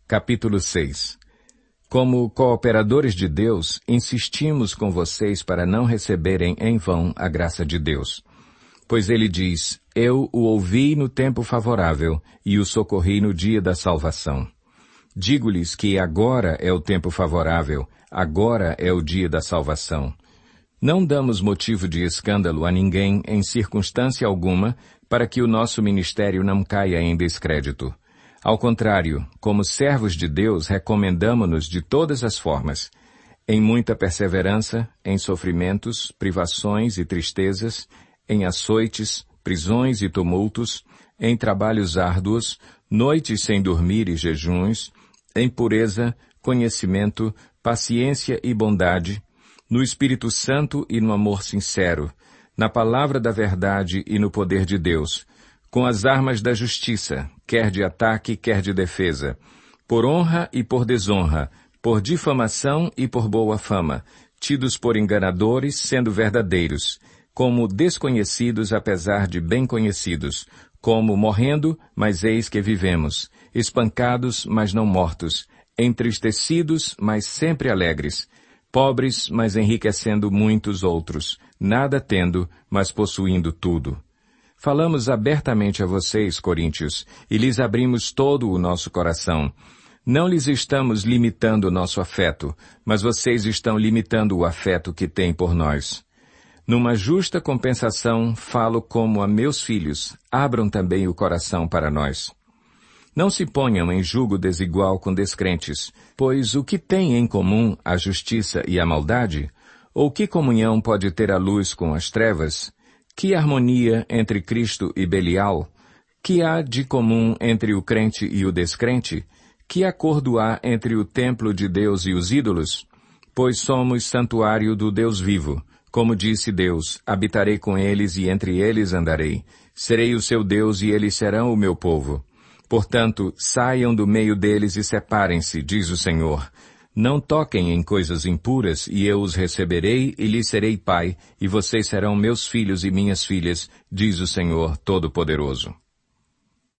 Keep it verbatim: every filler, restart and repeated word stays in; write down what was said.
Capítulo seis. Como cooperadores de Deus, insistimos com vocês para não receberem em vão a graça de Deus. Pois ele diz, eu o ouvi no tempo favorável e o socorri no dia da salvação. Digo-lhes que agora é o tempo favorável, agora é o dia da salvação. Não damos motivo de escândalo a ninguém em circunstância alguma para que o nosso ministério não caia em descrédito. Ao contrário, como servos de Deus, recomendamo-nos de todas as formas, em muita perseverança, em sofrimentos, privações e tristezas, em açoites, prisões e tumultos, em trabalhos árduos, noites sem dormir e jejuns, em pureza, conhecimento, paciência e bondade, no Espírito Santo e no amor sincero, na palavra da verdade e no poder de Deus, com as armas da justiça, quer de ataque, quer de defesa, por honra e por desonra, por difamação e por boa fama, tidos por enganadores, sendo verdadeiros, como desconhecidos apesar de bem conhecidos, como morrendo, mas eis que vivemos, espancados, mas não mortos, entristecidos, mas sempre alegres, pobres, mas enriquecendo muitos outros, nada tendo, mas possuindo tudo. Falamos abertamente a vocês, coríntios, e lhes abrimos todo o nosso coração. Não lhes estamos limitando o nosso afeto, mas vocês estão limitando o afeto que têm por nós. Numa justa compensação, falo como a meus filhos, abram também o coração para nós. Não se ponham em julgo desigual com descrentes, pois o que tem em comum a justiça e a maldade? Ou que comunhão pode ter a luz com as trevas? Que harmonia entre Cristo e Belial? Que há de comum entre o crente e o descrente? Que acordo há entre o templo de Deus e os ídolos? Pois somos santuário do Deus vivo. Como disse Deus, habitarei com eles e entre eles andarei. Serei o seu Deus e eles serão o meu povo. Portanto, saiam do meio deles e separem-se, diz o Senhor. Não toquem em coisas impuras, e eu os receberei e lhes serei pai, e vocês serão meus filhos e minhas filhas, diz o Senhor Todo-Poderoso.